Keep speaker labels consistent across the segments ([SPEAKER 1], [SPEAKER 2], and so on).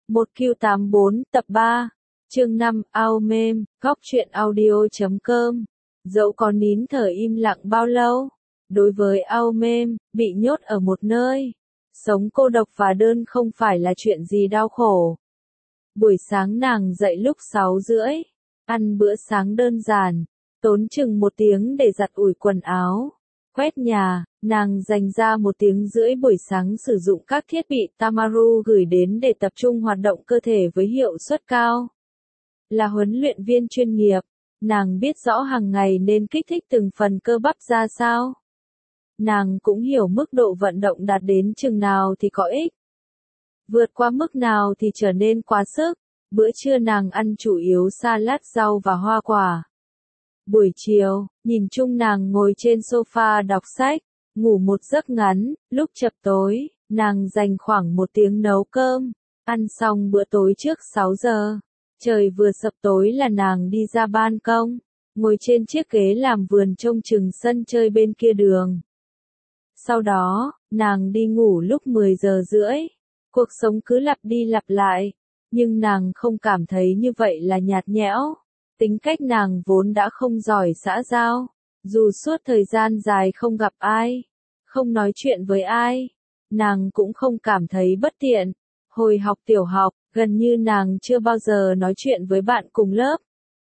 [SPEAKER 1] 1Q84 tập 3, chương 5, ao mêm, góc truyện audio.com. Dẫu có nín thở im lặng bao lâu, đối với ao mêm, bị nhốt ở một nơi, sống cô độc và đơn không phải là chuyện gì đau khổ. Buổi sáng nàng dậy lúc 6:30, ăn bữa sáng đơn giản, tốn chừng 1 tiếng để giặt ủi quần áo, quét nhà. Nàng dành ra 1 tiếng rưỡi buổi sáng sử dụng các thiết bị Tamaru gửi đến để tập trung hoạt động cơ thể với hiệu suất cao. Là huấn luyện viên chuyên nghiệp, nàng biết rõ hàng ngày nên kích thích từng phần cơ bắp ra sao. Nàng cũng hiểu mức độ vận động đạt đến chừng nào thì có ích. Vượt qua mức nào thì trở nên quá sức. Bữa trưa nàng ăn chủ yếu salad rau và hoa quả. Buổi chiều, nhìn chung nàng ngồi trên sofa đọc sách, ngủ một giấc ngắn. Lúc chập tối, nàng dành khoảng 1 tiếng nấu cơm. Ăn xong bữa tối trước 6 giờ. Trời vừa sập tối là nàng đi ra ban công, ngồi trên chiếc ghế làm vườn trông chừng sân chơi bên kia đường. Sau đó, nàng đi ngủ lúc 10:30. Cuộc sống cứ lặp đi lặp lại, nhưng nàng không cảm thấy như vậy là nhạt nhẽo. Tính cách nàng vốn đã không giỏi xã giao, dù suốt thời gian dài không gặp ai, không nói chuyện với ai, nàng cũng không cảm thấy bất tiện. Hồi học tiểu học, gần như nàng chưa bao giờ nói chuyện với bạn cùng lớp.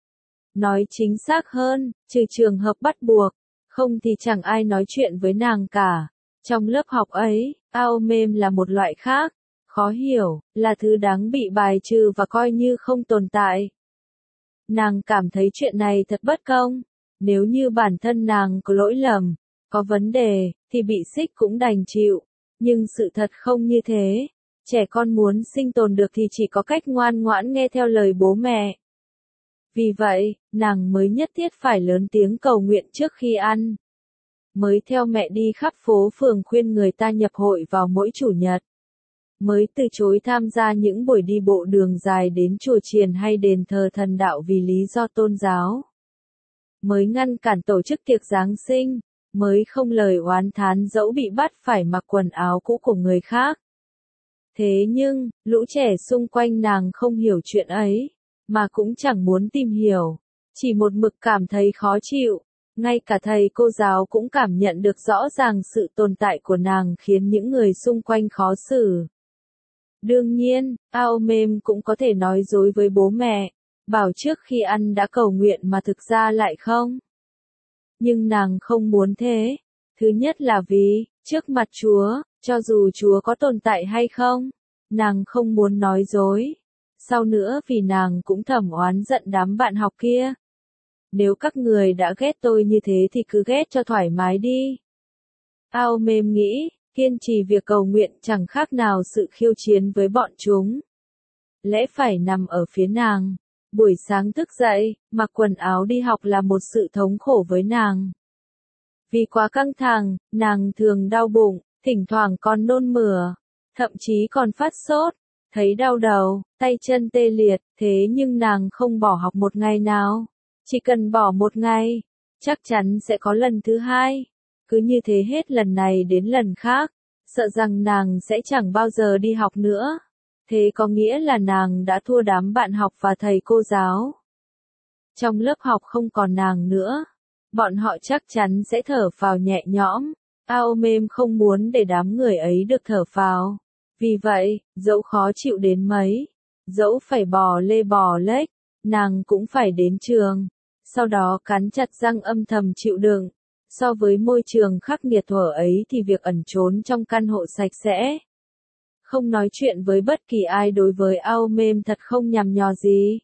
[SPEAKER 1] Nói chính xác hơn, trừ trường hợp bắt buộc, không thì chẳng ai nói chuyện với nàng cả. Trong lớp học ấy, ao mêm là một loại khác, khó hiểu, là thứ đáng bị bài trừ và coi như không tồn tại. Nàng cảm thấy chuyện này thật bất công. Nếu như bản thân nàng có lỗi lầm, có vấn đề, thì bị xích cũng đành chịu. Nhưng sự thật không như thế. Trẻ con muốn sinh tồn được thì chỉ có cách ngoan ngoãn nghe theo lời bố mẹ. Vì vậy, nàng mới nhất thiết phải lớn tiếng cầu nguyện trước khi ăn. Mới theo mẹ đi khắp phố phường khuyên người ta nhập hội vào mỗi chủ nhật. Mới từ chối tham gia những buổi đi bộ đường dài đến chùa chiền hay đền thờ thần đạo vì lý do tôn giáo. Mới ngăn cản tổ chức tiệc Giáng sinh. Mới không lời oán thán dẫu bị bắt phải mặc quần áo cũ của người khác. Thế nhưng, lũ trẻ xung quanh nàng không hiểu chuyện ấy, mà cũng chẳng muốn tìm hiểu, chỉ một mực cảm thấy khó chịu. Ngay cả thầy cô giáo cũng cảm nhận được rõ ràng sự tồn tại của nàng khiến những người xung quanh khó xử. Đương nhiên, ao mêm cũng có thể nói dối với bố mẹ, bảo trước khi ăn đã cầu nguyện mà thực ra lại không. Nhưng nàng không muốn thế. Thứ nhất là vì, trước mặt Chúa, cho dù Chúa có tồn tại hay không, nàng không muốn nói dối. Sau nữa vì nàng cũng thầm oán giận đám bạn học kia. Nếu các người đã ghét tôi như thế thì cứ ghét cho thoải mái đi. Ao mêm nghĩ, kiên trì việc cầu nguyện chẳng khác nào sự khiêu chiến với bọn chúng. Lẽ phải nằm ở phía nàng. Buổi sáng thức dậy, mặc quần áo đi học là một sự thống khổ với nàng. Vì quá căng thẳng, nàng thường đau bụng, thỉnh thoảng còn nôn mửa, thậm chí còn phát sốt, thấy đau đầu, tay chân tê liệt. Thế nhưng nàng không bỏ học một ngày nào. Chỉ cần bỏ 1 ngày, chắc chắn sẽ có lần thứ 2. Cứ như thế hết lần này đến lần khác, sợ rằng nàng sẽ chẳng bao giờ đi học nữa. Thế có nghĩa là nàng đã thua đám bạn học và thầy cô giáo. Trong lớp học không còn nàng nữa. Bọn họ chắc chắn sẽ thở phào nhẹ nhõm. Ao mêm không muốn để đám người ấy được thở phào. Vì vậy, dẫu khó chịu đến mấy, dẫu phải bò lê bò lếch, nàng cũng phải đến trường. Sau đó cắn chặt răng âm thầm chịu đựng. So với môi trường khắc nghiệt thuở ấy thì việc ẩn trốn trong căn hộ sạch sẽ, không nói chuyện với bất kỳ ai đối với ao mêm thật không nhằm nhò gì.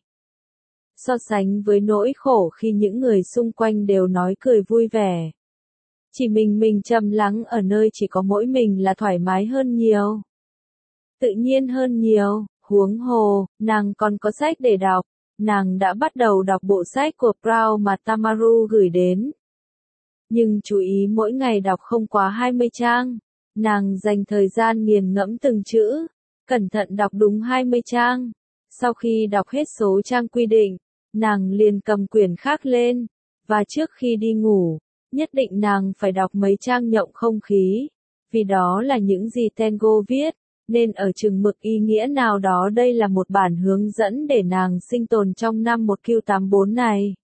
[SPEAKER 1] So sánh với nỗi khổ khi những người xung quanh đều nói cười vui vẻ. Chỉ mình trầm lắng ở nơi chỉ có mỗi mình là thoải mái hơn nhiều. Tự nhiên hơn nhiều, huống hồ, nàng còn có sách để đọc. Nàng đã bắt đầu đọc bộ sách của Brown mà Tamaru gửi đến. Nhưng chú ý mỗi ngày đọc không quá 20 trang. Nàng dành thời gian nghiền ngẫm từng chữ, cẩn thận đọc đúng 20 trang. Sau khi đọc hết số trang quy định, nàng liền cầm quyển khác lên, và trước khi đi ngủ, nhất định nàng phải đọc mấy trang nhộng không khí, vì đó là những gì Tengo viết. nên ở chừng mực ý nghĩa nào đó đây là một bản hướng dẫn để nàng sinh tồn trong năm 1Q84 này.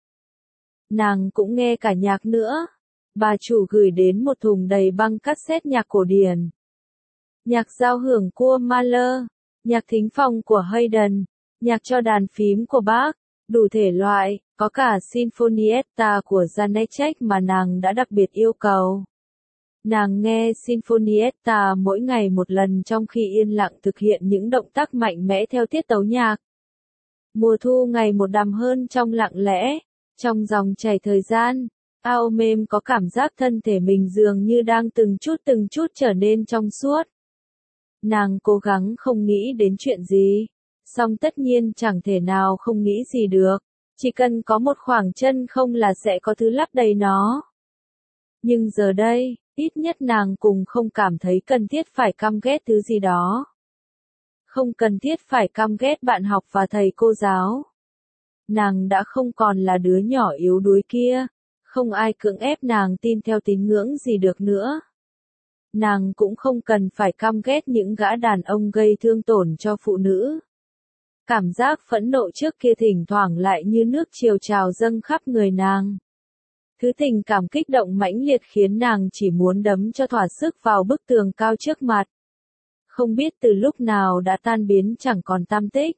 [SPEAKER 1] Nàng cũng nghe cả nhạc nữa. Bà chủ gửi đến một thùng đầy băng cassette nhạc cổ điển. Nhạc giao hưởng của Mahler, nhạc thính phòng của Haydn, nhạc cho đàn phím của Bach, đủ thể loại, có cả Sinfonietta của Janáček mà nàng đã đặc biệt yêu cầu. Nàng nghe Sinfonietta mỗi ngày một lần trong khi yên lặng thực hiện những động tác mạnh mẽ theo tiết tấu nhạc. Mùa thu ngày một đằm hơn trong lặng lẽ, trong dòng chảy thời gian, Aomem có cảm giác thân thể mình dường như đang từng chút trở nên trong suốt. Nàng cố gắng không nghĩ đến chuyện gì, song tất nhiên chẳng thể nào không nghĩ gì được, chỉ cần có một khoảng chân không là sẽ có thứ lấp đầy nó. Nhưng giờ đây, ít nhất nàng cũng không cảm thấy cần thiết phải căm ghét thứ gì đó. Không cần thiết phải căm ghét bạn học và thầy cô giáo. Nàng đã không còn là đứa nhỏ yếu đuối kia, không ai cưỡng ép nàng tin theo tín ngưỡng gì được nữa. Nàng cũng không cần phải căm ghét những gã đàn ông gây thương tổn cho phụ nữ. Cảm giác phẫn nộ trước kia thỉnh thoảng lại như nước triều trào dâng khắp người nàng. Thứ tình cảm kích động mãnh liệt khiến nàng chỉ muốn đấm cho thỏa sức vào bức tường cao trước mặt. Không biết từ lúc nào đã tan biến chẳng còn tăm tích.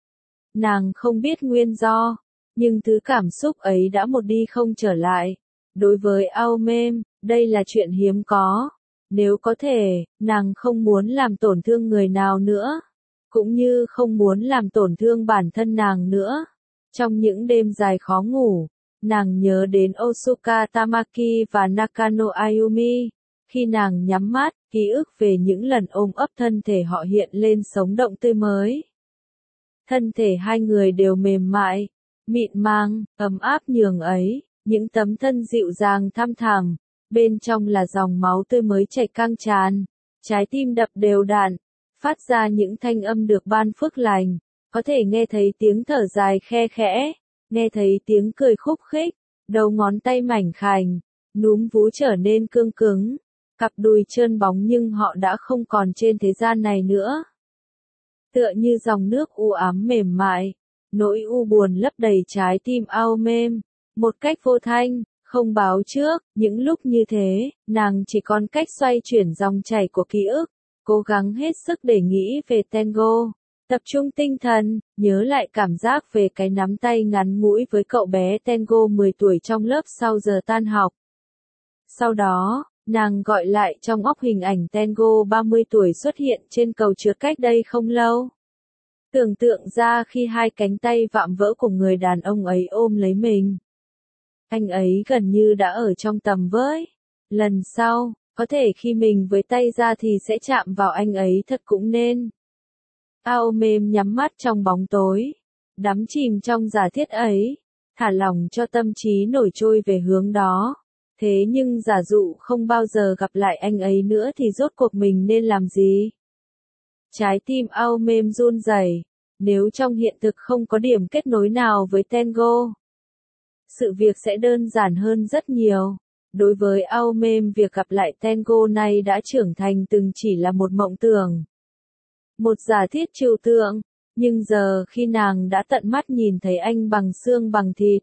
[SPEAKER 1] Nàng không biết nguyên do, nhưng thứ cảm xúc ấy đã một đi không trở lại. Đối với Aomem, đây là chuyện hiếm có. Nếu có thể, nàng không muốn làm tổn thương người nào nữa, cũng như không muốn làm tổn thương bản thân nàng nữa. Trong những đêm dài khó ngủ, nàng nhớ đến Osuka Tamaki và Nakano Ayumi. Khi nàng nhắm mắt, ký ức về những lần ôm ấp thân thể họ hiện lên sống động tươi mới. Thân thể hai người đều mềm mại, mịn màng, ấm áp nhường ấy, những tấm thân dịu dàng thăm thẳm, bên trong là dòng máu tươi mới chảy căng tràn, trái tim đập đều đặn, phát ra những thanh âm được ban phước lành, có thể nghe thấy tiếng thở dài khe khẽ, nghe thấy tiếng cười khúc khích, đầu ngón tay mảnh khảnh, núm vú trở nên cương cứng, cặp đùi trơn bóng nhưng họ đã không còn trên thế gian này nữa. Tựa như dòng nước u ám mềm mại, nỗi u buồn lấp đầy trái tim Aomem, một cách vô thanh, không báo trước, những lúc như thế, nàng chỉ còn cách xoay chuyển dòng chảy của ký ức, cố gắng hết sức để nghĩ về tango, tập trung tinh thần, nhớ lại cảm giác về cái nắm tay ngắn ngủi với cậu bé tango 10 tuổi trong lớp sau giờ tan học. Sau đó, nàng gọi lại trong óc hình ảnh tango 30 tuổi xuất hiện trên cầu trượt cách đây không lâu. Tưởng tượng ra khi hai cánh tay vạm vỡ của người đàn ông ấy ôm lấy mình. Anh ấy gần như đã ở trong tầm với. Lần sau, có thể khi mình với tay ra thì sẽ chạm vào anh ấy thật cũng nên. Aomem nhắm mắt trong bóng tối, đắm chìm trong giả thiết ấy, thả lỏng cho tâm trí nổi trôi về hướng đó. Thế nhưng giả dụ không bao giờ gặp lại anh ấy nữa thì rốt cuộc mình nên làm gì? Trái tim Aomem run rẩy, nếu trong hiện thực không có điểm kết nối nào với tango, sự việc sẽ đơn giản hơn rất nhiều. Đối với Aomem, việc gặp lại tango này đã trưởng thành từng chỉ là một mộng tưởng, một giả thiết trừu tượng, nhưng giờ khi nàng đã tận mắt nhìn thấy anh bằng xương bằng thịt,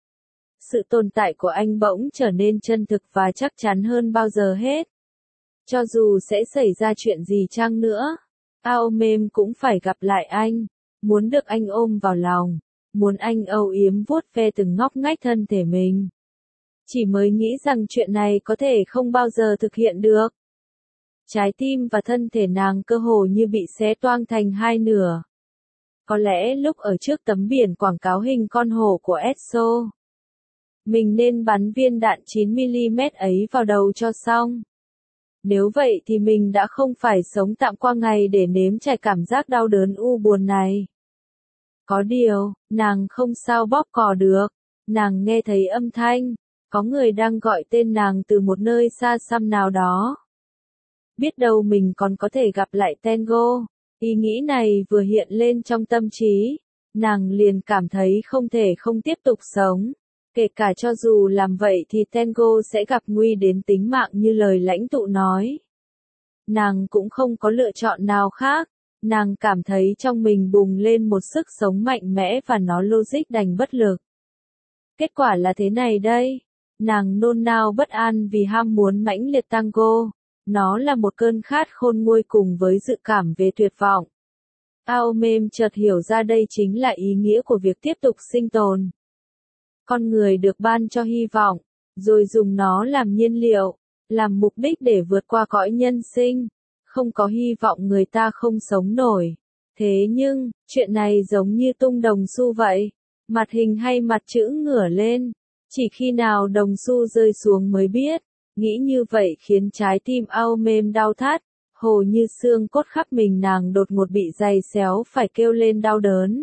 [SPEAKER 1] sự tồn tại của anh bỗng trở nên chân thực và chắc chắn hơn bao giờ hết. Cho dù sẽ xảy ra chuyện gì chăng nữa, Aomem cũng phải gặp lại anh, muốn được anh ôm vào lòng, muốn anh âu yếm vuốt ve từng ngóc ngách thân thể mình. Chỉ mới nghĩ rằng chuyện này có thể không bao giờ thực hiện được. Trái tim và thân thể nàng cơ hồ như bị xé toang thành hai nửa. Có lẽ lúc ở trước tấm biển quảng cáo hình con hổ của Esso, mình nên bắn viên đạn 9mm ấy vào đầu cho xong. Nếu vậy thì mình đã không phải sống tạm qua ngày để nếm trải cảm giác đau đớn u buồn này. Có điều, nàng không sao bóp cò được. Nàng nghe thấy âm thanh, có người đang gọi tên nàng từ một nơi xa xăm nào đó. Biết đâu mình còn có thể gặp lại tango. Ý nghĩ này vừa hiện lên trong tâm trí, nàng liền cảm thấy không thể không tiếp tục sống. Kể cả cho dù làm vậy thì tango sẽ gặp nguy đến tính mạng như lời lãnh tụ nói. nàng cũng không có lựa chọn nào khác. Nàng cảm thấy trong mình bùng lên một sức sống mạnh mẽ và nó logic đành bất lực. Kết quả là thế này đây. Nàng nôn nao bất an vì ham muốn mãnh liệt tango. Nó là một cơn khát khôn nguôi cùng với dự cảm về tuyệt vọng. Ao mêm chợt hiểu ra đây chính là ý nghĩa của việc tiếp tục sinh tồn. Con người được ban cho hy vọng, rồi dùng nó làm nhiên liệu, làm mục đích để vượt qua cõi nhân sinh. Không có hy vọng người ta không sống nổi. Thế nhưng, chuyện này giống như tung đồng xu vậy. Mặt hình hay mặt chữ ngửa lên. Chỉ khi nào đồng xu rơi xuống mới biết. Nghĩ như vậy khiến trái tim Ao mêm đau thắt. Hồ như xương cốt khắp mình nàng đột ngột bị giày xéo phải kêu lên đau đớn.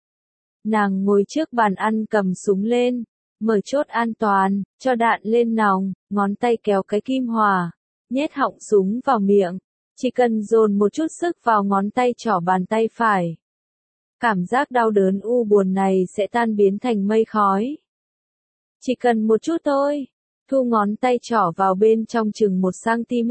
[SPEAKER 1] Nàng ngồi trước bàn ăn cầm súng lên. Mở chốt an toàn, cho đạn lên nòng, ngón tay kéo cái kim hòa. Nhét họng súng vào miệng. Chỉ cần dồn một chút sức vào ngón tay trỏ bàn tay phải. Cảm giác đau đớn u buồn này sẽ tan biến thành mây khói. Chỉ cần một chút thôi. Thu ngón tay trỏ vào bên trong chừng 1cm.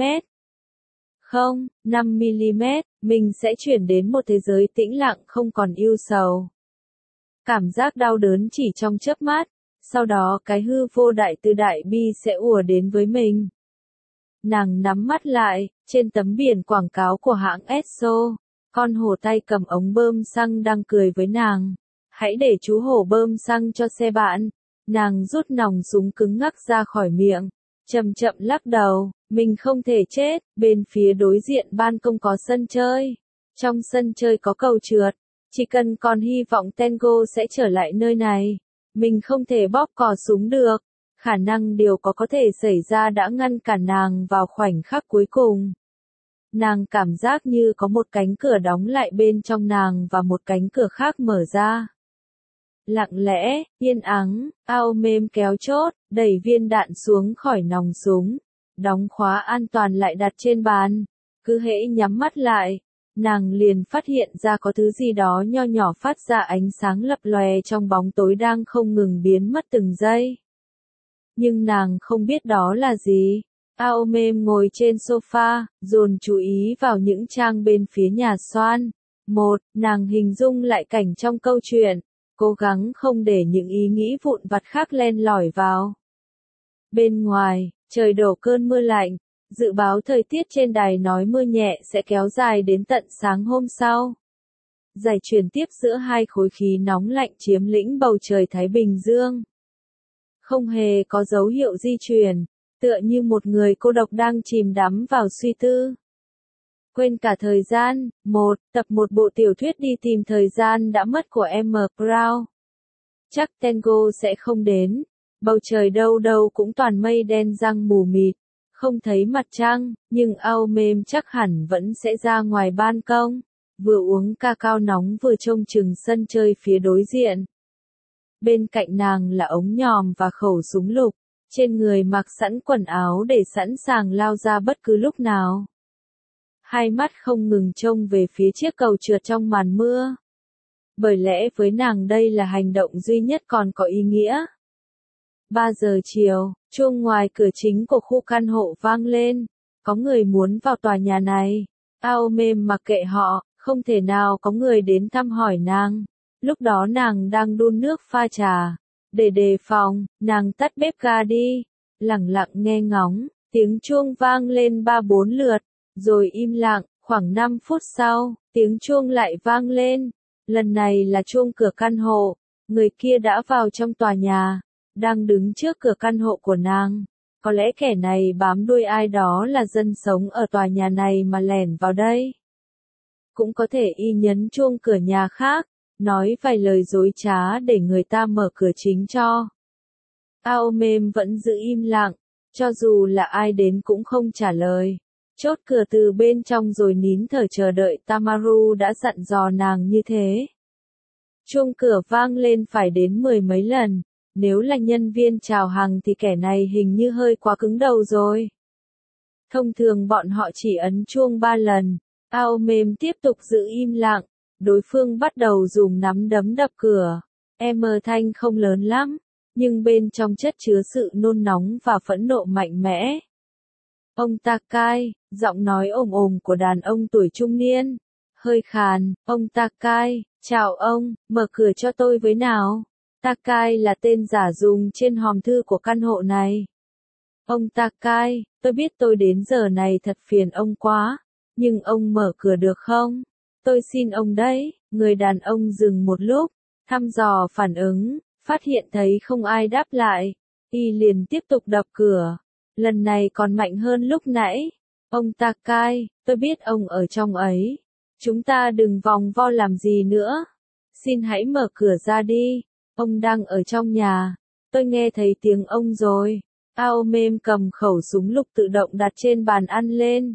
[SPEAKER 1] Không, 5mm, mình sẽ chuyển đến một thế giới tĩnh lặng không còn ưu sầu. Cảm giác đau đớn chỉ trong chớp mắt, sau đó cái hư vô đại từ đại bi sẽ ùa đến với mình. Nàng nắm mắt lại, trên tấm biển quảng cáo của hãng Esso, con hổ tay cầm ống bơm xăng đang cười với nàng. Hãy để chú hổ bơm xăng cho xe bạn. Nàng rút nòng súng cứng ngắc ra khỏi miệng, chậm chậm lắc đầu, mình không thể chết. Bên phía đối diện ban công có sân chơi. Trong sân chơi có cầu trượt. Chỉ cần còn hy vọng Tango sẽ trở lại nơi này. Mình không thể bóp cò súng được. Khả năng điều có thể xảy ra đã ngăn cản nàng vào khoảnh khắc cuối cùng. Nàng cảm giác như có một cánh cửa đóng lại bên trong nàng và một cánh cửa khác mở ra. Lặng lẽ, yên ắng, Ao mêm kéo chốt, đẩy viên đạn xuống khỏi nòng súng. Đóng khóa an toàn lại đặt trên bàn. Cứ hễ nhắm mắt lại, nàng liền phát hiện ra có thứ gì đó nho nhỏ phát ra ánh sáng lập lòe trong bóng tối đang không ngừng biến mất từng giây. Nhưng nàng không biết đó là gì. Ao mêm ngồi trên sofa, dồn chú ý vào những trang bên phía nhà xoan. Nàng hình dung lại cảnh trong câu chuyện, cố gắng không để những ý nghĩ vụn vặt khác len lỏi vào. Bên ngoài, trời đổ cơn mưa lạnh, dự báo thời tiết trên đài nói mưa nhẹ sẽ kéo dài đến tận sáng hôm sau. Giải truyền tiếp giữa hai khối khí nóng lạnh chiếm lĩnh bầu trời Thái Bình Dương. Không hề có dấu hiệu di chuyển, tựa như một người cô độc đang chìm đắm vào suy tư. Quên cả thời gian. Tập một bộ tiểu thuyết đi tìm thời gian đã mất của M. Brown. Chắc Tango sẽ không đến. Bầu trời đâu đâu cũng toàn mây đen giăng mù mịt. Không thấy mặt trăng, nhưng Ao mêm chắc hẳn vẫn sẽ ra ngoài ban công. Vừa uống cacao nóng vừa trông chừng sân chơi phía đối diện. Bên cạnh nàng là ống nhòm và khẩu súng lục. Trên người mặc sẵn quần áo để sẵn sàng lao ra bất cứ lúc nào. Hai mắt không ngừng trông về phía chiếc cầu trượt trong màn mưa. Bởi lẽ với nàng đây là hành động duy nhất còn có ý nghĩa. 3 giờ chiều, chuông ngoài cửa chính của khu căn hộ vang lên. Có người muốn vào tòa nhà này. Ao mêm mặc kệ họ, không thể nào có người đến thăm hỏi nàng. Lúc đó nàng đang đun nước pha trà. Để đề phòng, nàng tắt bếp ga đi. Lẳng lặng nghe ngóng, tiếng chuông vang lên 3-4 lượt. Rồi im lặng, khoảng 5 phút sau, tiếng chuông lại vang lên. Lần này là chuông cửa căn hộ. Người kia đã vào trong tòa nhà, đang đứng trước cửa căn hộ của nàng. Có lẽ kẻ này bám đuôi ai đó là dân sống ở tòa nhà này mà lẻn vào đây. Cũng có thể y nhấn chuông cửa nhà khác, nói vài lời dối trá để người ta mở cửa chính cho. Ao mêm vẫn giữ im lặng, cho dù là ai đến cũng không trả lời. Chốt cửa từ bên trong rồi nín thở chờ đợi. Tamaru đã dặn dò nàng như thế. Chuông cửa vang lên phải đến 10 mấy lần. Nếu là nhân viên chào hàng thì kẻ này hình như hơi quá cứng đầu rồi. Thông thường bọn họ chỉ ấn chuông 3 lần. Ao mêm tiếp tục giữ im lặng. Đối phương bắt đầu dùng nắm đấm đập cửa. Thanh không lớn lắm, nhưng bên trong chất chứa sự nôn nóng và phẫn nộ mạnh mẽ. Ông Takai, giọng nói ồm ồm của đàn ông tuổi trung niên. Hơi khàn, ông Takai, chào ông, mở cửa cho tôi với nào. Takai là tên giả dùng trên hòm thư của căn hộ này. Ông Takai, tôi biết tôi đến giờ này thật phiền ông quá, nhưng ông mở cửa được không? Tôi xin ông đấy. Người đàn ông dừng một lúc, thăm dò phản ứng, phát hiện thấy không ai đáp lại. Y liền tiếp tục đập cửa. Lần này còn mạnh hơn lúc nãy. Ông Takai, tôi biết ông ở trong ấy. Chúng ta đừng vòng vo làm gì nữa. Xin hãy mở cửa ra đi. Ông đang ở trong nhà. Tôi nghe thấy tiếng ông rồi. Aomem cầm khẩu súng lục tự động đặt trên bàn ăn lên.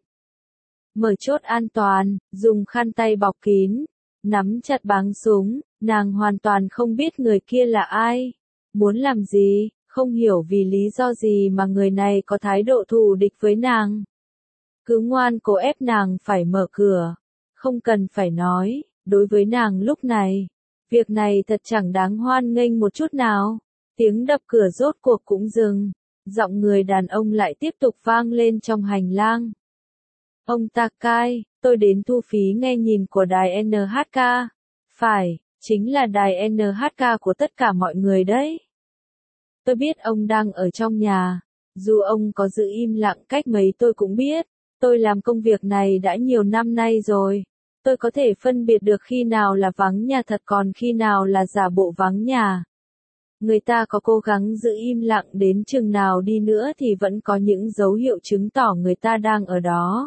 [SPEAKER 1] Mở chốt an toàn, dùng khăn tay bọc kín. Nắm chặt báng súng, nàng hoàn toàn không biết người kia là ai. Muốn làm gì, không hiểu vì lý do gì mà người này có thái độ thù địch với nàng. Cứ ngoan cố ép nàng phải mở cửa. Không cần phải nói, đối với nàng lúc này, việc này thật chẳng đáng hoan nghênh một chút nào. Tiếng đập cửa rốt cuộc cũng dừng, giọng người đàn ông lại tiếp tục vang lên trong hành lang. Ông Takai, tôi đến thu phí nghe nhìn của đài NHK. Phải, chính là đài NHK của tất cả mọi người đấy. Tôi biết ông đang ở trong nhà, dù ông có giữ im lặng cách mấy tôi cũng biết. Tôi làm công việc này đã nhiều năm nay rồi. Tôi có thể phân biệt được khi nào là vắng nhà thật còn khi nào là giả bộ vắng nhà. Người ta có cố gắng giữ im lặng đến chừng nào đi nữa thì vẫn có những dấu hiệu chứng tỏ người ta đang ở đó.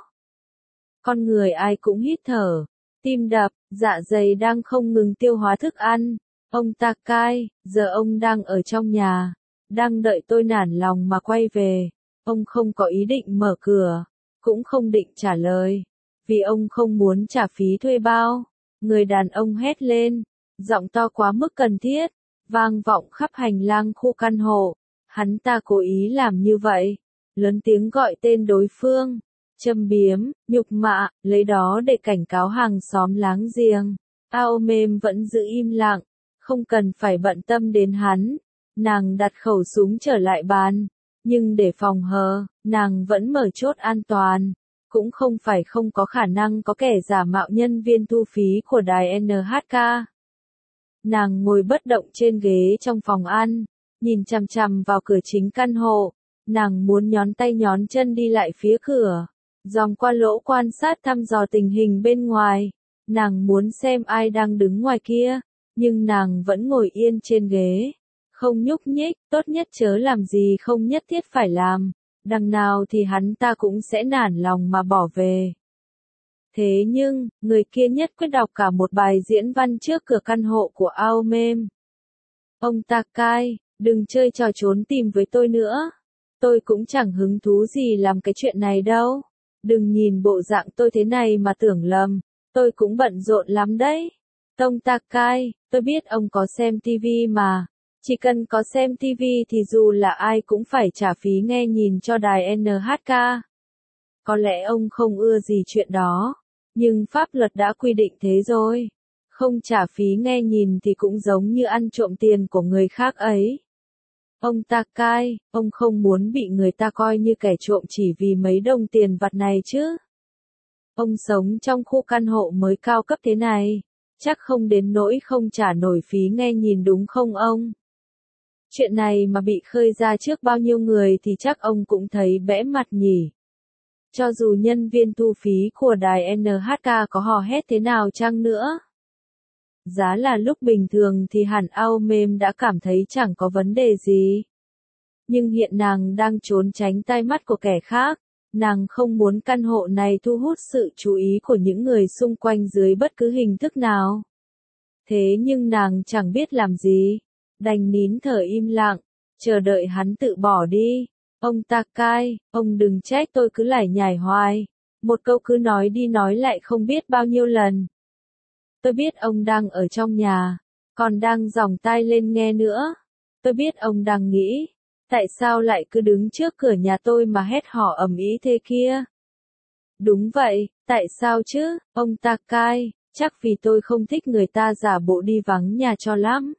[SPEAKER 1] Con người ai cũng hít thở, tim đập, dạ dày đang không ngừng tiêu hóa thức ăn. Ông Takai, giờ ông đang ở trong nhà, đang đợi tôi nản lòng mà quay về. Ông không có ý định mở cửa, cũng không định trả lời, vì ông không muốn trả phí thuê bao. Người đàn ông hét lên, giọng to quá mức cần thiết, vang vọng khắp hành lang khu căn hộ. Hắn ta cố ý làm như vậy, lớn tiếng gọi tên đối phương, châm biếm, nhục mạ, lấy đó để cảnh cáo hàng xóm láng giềng. Aomem vẫn giữ im lặng, không cần phải bận tâm đến hắn. Nàng đặt khẩu súng trở lại bàn, nhưng để phòng hờ, nàng vẫn mở chốt an toàn. Cũng không phải không có khả năng có kẻ giả mạo nhân viên thu phí của đài NHK. Nàng ngồi bất động trên ghế trong phòng ăn, nhìn chằm chằm vào cửa chính căn hộ. Nàng muốn nhón tay nhón chân đi lại phía cửa, dòm qua lỗ quan sát thăm dò tình hình bên ngoài. Nàng muốn xem ai đang đứng ngoài kia, nhưng nàng vẫn ngồi yên trên ghế, không nhúc nhích. Tốt nhất chớ làm gì không nhất thiết phải làm, đằng nào thì hắn ta cũng sẽ nản lòng mà bỏ về. Thế nhưng, người kia nhất quyết đọc cả một bài diễn văn trước cửa căn hộ của Aomem. Ông Takai, đừng chơi trò trốn tìm với tôi nữa. Tôi cũng chẳng hứng thú gì làm cái chuyện này đâu. Đừng nhìn bộ dạng tôi thế này mà tưởng lầm, tôi cũng bận rộn lắm đấy. Ông Takai, tôi biết ông có xem TV mà. Chỉ cần có xem TV thì dù là ai cũng phải trả phí nghe nhìn cho đài NHK. Có lẽ ông không ưa gì chuyện đó, nhưng pháp luật đã quy định thế rồi. Không trả phí nghe nhìn thì cũng giống như ăn trộm tiền của người khác ấy. Ông Takai, ông không muốn bị người ta coi như kẻ trộm chỉ vì mấy đồng tiền vặt này chứ. Ông sống trong khu căn hộ mới cao cấp thế này, chắc không đến nỗi không trả nổi phí nghe nhìn đúng không ông? Chuyện này mà bị khơi ra trước bao nhiêu người thì chắc ông cũng thấy bẽ mặt nhỉ. Cho dù nhân viên thu phí của đài NHK có hò hét thế nào chăng nữa. Giá là lúc bình thường thì hẳn Aomem đã cảm thấy chẳng có vấn đề gì. Nhưng hiện nàng đang trốn tránh tai mắt của kẻ khác. Nàng không muốn căn hộ này thu hút sự chú ý của những người xung quanh dưới bất cứ hình thức nào. Thế nhưng nàng chẳng biết làm gì, đành nín thở im lặng, chờ đợi hắn tự bỏ đi. Ông Takai, ông đừng trách tôi cứ lải nhải hoài. Một câu cứ nói đi nói lại không biết bao nhiêu lần. Tôi biết ông đang ở trong nhà, còn đang giòng tai lên nghe nữa. Tôi biết ông đang nghĩ, tại sao lại cứ đứng trước cửa nhà tôi mà hét hò ầm ĩ thế kia. Đúng vậy, tại sao chứ, ông Takai, chắc vì tôi không thích người ta giả bộ đi vắng nhà cho lắm.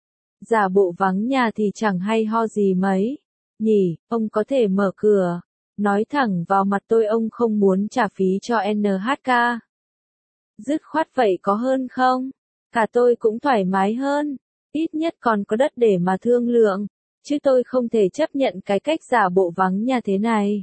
[SPEAKER 1] Giả bộ vắng nhà thì chẳng hay ho gì mấy. Nhỉ, ông có thể mở cửa, Nói thẳng vào mặt tôi ông không muốn trả phí cho NHK. Dứt khoát vậy có hơn không? Cả tôi cũng thoải mái hơn. Ít nhất còn có đất để mà thương lượng. Chứ tôi không thể chấp nhận cái cách giả bộ vắng nhà thế này.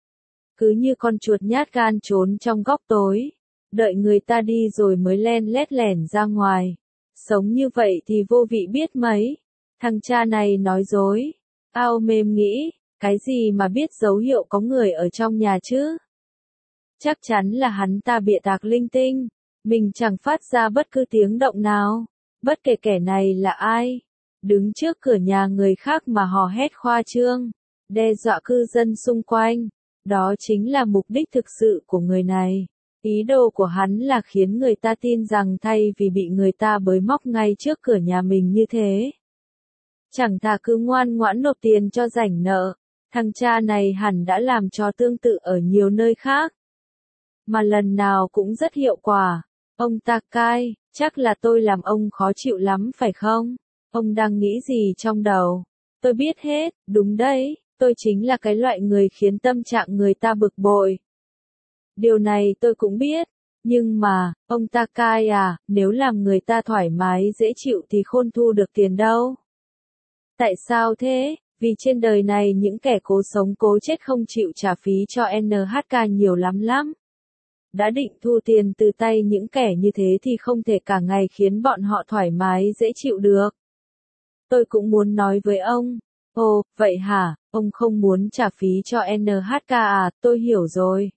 [SPEAKER 1] Cứ như con chuột nhát gan trốn trong góc tối. Đợi người ta đi rồi mới len lét lẻn ra ngoài. Sống như vậy thì vô vị biết mấy. Thằng cha này nói dối. Ao mềm nghĩ, cái gì mà biết dấu hiệu có người ở trong nhà chứ? Chắc chắn là hắn ta bịa tạc linh tinh. Mình chẳng phát ra bất cứ tiếng động nào. Bất kể kẻ này là ai. Đứng trước cửa nhà người khác mà hò hét khoa trương. Đe dọa cư dân xung quanh. Đó chính là mục đích thực sự của người này. Ý đồ của hắn là khiến người ta tin rằng thay vì bị người ta bới móc ngay trước cửa nhà mình như thế. Chẳng thà cứ ngoan ngoãn nộp tiền cho rảnh nợ. Thằng cha này hẳn đã làm trò tương tự ở nhiều nơi khác. Mà lần nào cũng rất hiệu quả. Ông Takai, chắc là tôi làm ông khó chịu lắm phải không? Ông đang nghĩ gì trong đầu? Tôi biết hết, đúng đấy, tôi chính là cái loại người khiến tâm trạng người ta bực bội. Điều này tôi cũng biết, nhưng mà, ông Takai à, nếu làm người ta thoải mái dễ chịu thì khôn thu được tiền đâu. Tại sao thế? Vì trên đời này những kẻ cố sống cố chết không chịu trả phí cho NHK nhiều lắm lắm. Đã định thu tiền từ tay những kẻ như thế thì không thể cả ngày khiến bọn họ thoải mái dễ chịu được. Tôi cũng muốn nói với ông. Ồ, vậy hả, ông không muốn trả phí cho NHK à, tôi hiểu rồi.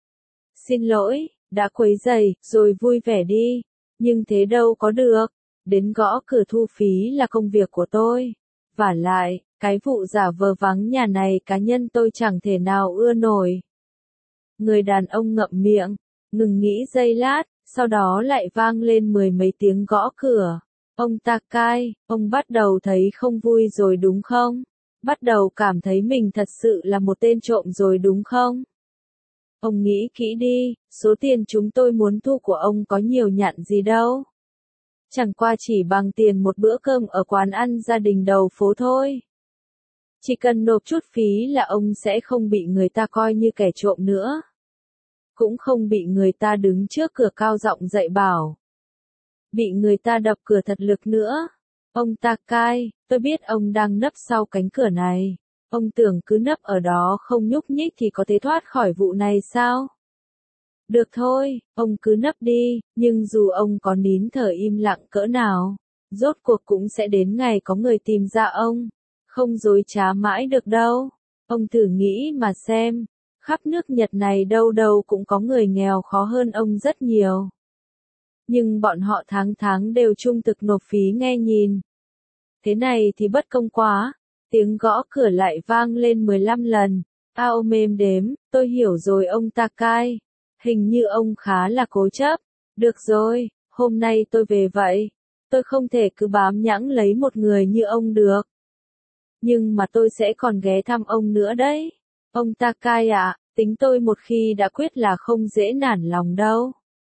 [SPEAKER 1] Xin lỗi, đã quấy rầy, rồi vui vẻ đi. Nhưng thế đâu có được. Đến gõ cửa thu phí là công việc của tôi. Vả lại, cái vụ giả vờ vắng nhà này cá nhân tôi chẳng thể nào ưa nổi. Người đàn ông ngậm miệng, ngừng nghĩ giây lát, sau đó lại vang lên mười mấy tiếng gõ cửa. Ông Takai, ông bắt đầu thấy không vui rồi đúng không? Bắt đầu cảm thấy mình thật sự là một tên trộm rồi đúng không? Ông nghĩ kỹ đi, số tiền chúng tôi muốn thu của ông có nhiều nhặn gì đâu. Chẳng qua chỉ bằng tiền một bữa cơm ở quán ăn gia đình đầu phố thôi. Chỉ cần nộp chút phí là ông sẽ không bị người ta coi như kẻ trộm nữa. Cũng không bị người ta đứng trước cửa cao giọng dạy bảo. Bị người ta đập cửa thật lực nữa. Ông Takai, tôi biết ông đang nấp sau cánh cửa này. Ông tưởng cứ nấp ở đó không nhúc nhích thì có thể thoát khỏi vụ này sao? Được thôi, ông cứ nấp đi, nhưng dù ông có nín thở im lặng cỡ nào, rốt cuộc cũng sẽ đến ngày có người tìm ra ông. Không dối trá mãi được đâu. Ông thử nghĩ mà xem, khắp nước Nhật này đâu đâu cũng có người nghèo khó hơn ông rất nhiều. Nhưng bọn họ tháng tháng đều trung thực nộp phí nghe nhìn. Thế này thì bất công quá. Tiếng gõ cửa lại vang lên 15 lần. Ao mềm đếm, tôi hiểu rồi ông Takai. Hình như ông khá là cố chấp. Được rồi, hôm nay tôi về vậy. Tôi không thể cứ bám nhãng lấy một người như ông được. Nhưng mà tôi sẽ còn ghé thăm ông nữa đấy. Ông Takai ạ, tính tôi một khi đã quyết là không dễ nản lòng đâu.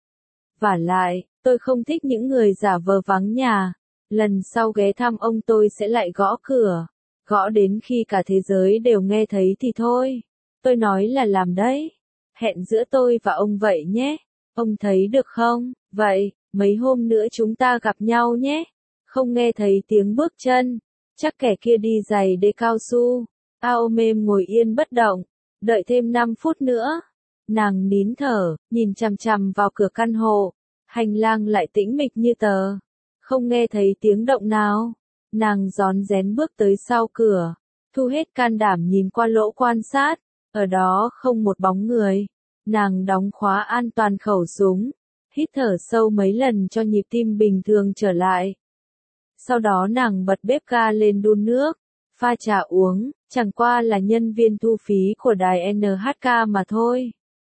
[SPEAKER 1] Vả lại, tôi không thích những người giả vờ vắng nhà. Lần sau ghé thăm ông tôi sẽ lại gõ cửa. Gõ đến khi cả thế giới đều nghe thấy thì thôi. Tôi nói là làm đấy. Hẹn giữa tôi và ông vậy nhé. Ông thấy được không? Vậy, mấy hôm nữa chúng ta gặp nhau nhé. Không nghe thấy tiếng bước chân. Chắc kẻ kia đi giày đế cao su. Ao mềm ngồi yên bất động. Đợi thêm 5 phút nữa. Nàng nín thở, nhìn chằm chằm vào cửa căn hộ. Hành lang lại tĩnh mịch như tờ. Không nghe thấy tiếng động nào. Nàng rón rén bước tới sau cửa. Thu hết can đảm nhìn qua lỗ quan sát. Ở đó không một bóng người. Nàng đóng khóa an toàn khẩu súng. Hít thở sâu mấy lần cho nhịp tim bình thường trở lại. Sau đó nàng bật bếp ga lên đun nước. Pha trà uống, chẳng qua là nhân viên thu phí của đài NHK mà thôi.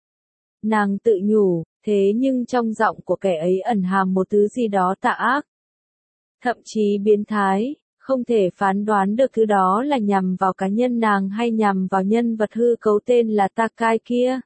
[SPEAKER 1] Nàng tự nhủ, thế nhưng trong giọng của kẻ ấy ẩn hàm một thứ gì đó tà ác. Thậm chí biến thái, không thể phán đoán được thứ đó là nhằm vào cá nhân nàng hay nhằm vào nhân vật hư cấu tên là Takai kia.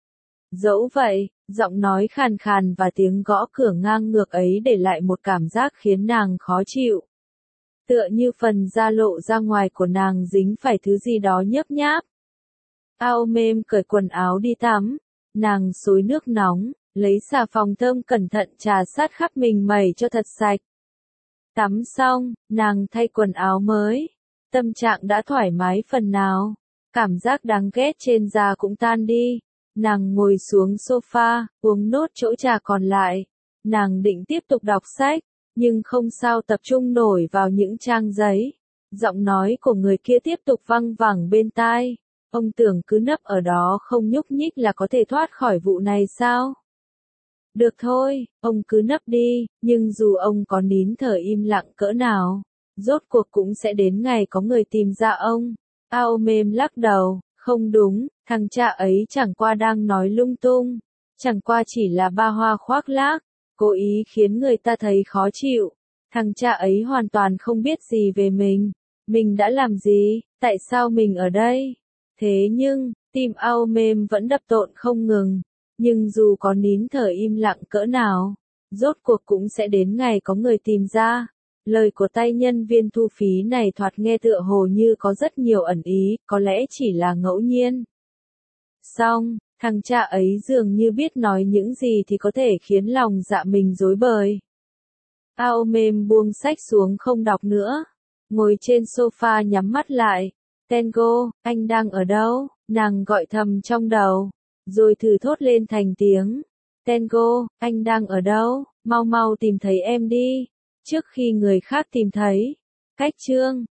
[SPEAKER 1] Dẫu vậy, giọng nói khàn khàn và tiếng gõ cửa ngang ngược ấy để lại một cảm giác khiến nàng khó chịu. Tựa như phần da lộ ra ngoài của nàng dính phải thứ gì đó nhớp nháp. Ao mềm cởi quần áo đi tắm. Nàng xối nước nóng, lấy xà phòng thơm cẩn thận chà sát khắp mình mẩy cho thật sạch. Tắm xong, nàng thay quần áo mới. Tâm trạng đã thoải mái phần nào. Cảm giác đáng ghét trên da cũng tan đi. Nàng ngồi xuống sofa, uống nốt chỗ trà còn lại. Nàng định tiếp tục đọc sách, nhưng không sao tập trung nổi vào những trang giấy. Giọng nói của người kia tiếp tục văng vẳng bên tai. Ông tưởng cứ nấp ở đó không nhúc nhích là có thể thoát khỏi vụ này sao? Được thôi, ông cứ nấp đi, nhưng dù ông có nín thở im lặng cỡ nào, rốt cuộc cũng sẽ đến ngày có người tìm ra ông. Ao mềm lắc đầu, không đúng, thằng cha ấy chẳng qua đang nói lung tung, chẳng qua chỉ là ba hoa khoác lác, cố ý khiến người ta thấy khó chịu. Thằng cha ấy hoàn toàn không biết gì về mình đã làm gì, tại sao mình ở đây. Thế nhưng, tim ao mềm vẫn đập tộn không ngừng. Nhưng dù có nín thở im lặng cỡ nào, rốt cuộc cũng sẽ đến ngày có người tìm ra. Lời của tay nhân viên thu phí này thoạt nghe tựa hồ như có rất nhiều ẩn ý, có lẽ chỉ là ngẫu nhiên. Xong, thằng cha ấy dường như biết nói những gì thì có thể khiến lòng dạ mình rối bời. Ao mềm buông sách xuống không đọc nữa. Ngồi trên sofa nhắm mắt lại. Tengo, anh đang ở đâu? Nàng gọi thầm trong đầu. Rồi thử thốt lên thành tiếng. Tengo, anh đang ở đâu? Mau mau tìm thấy em đi. Trước khi người khác tìm thấy. Cách chương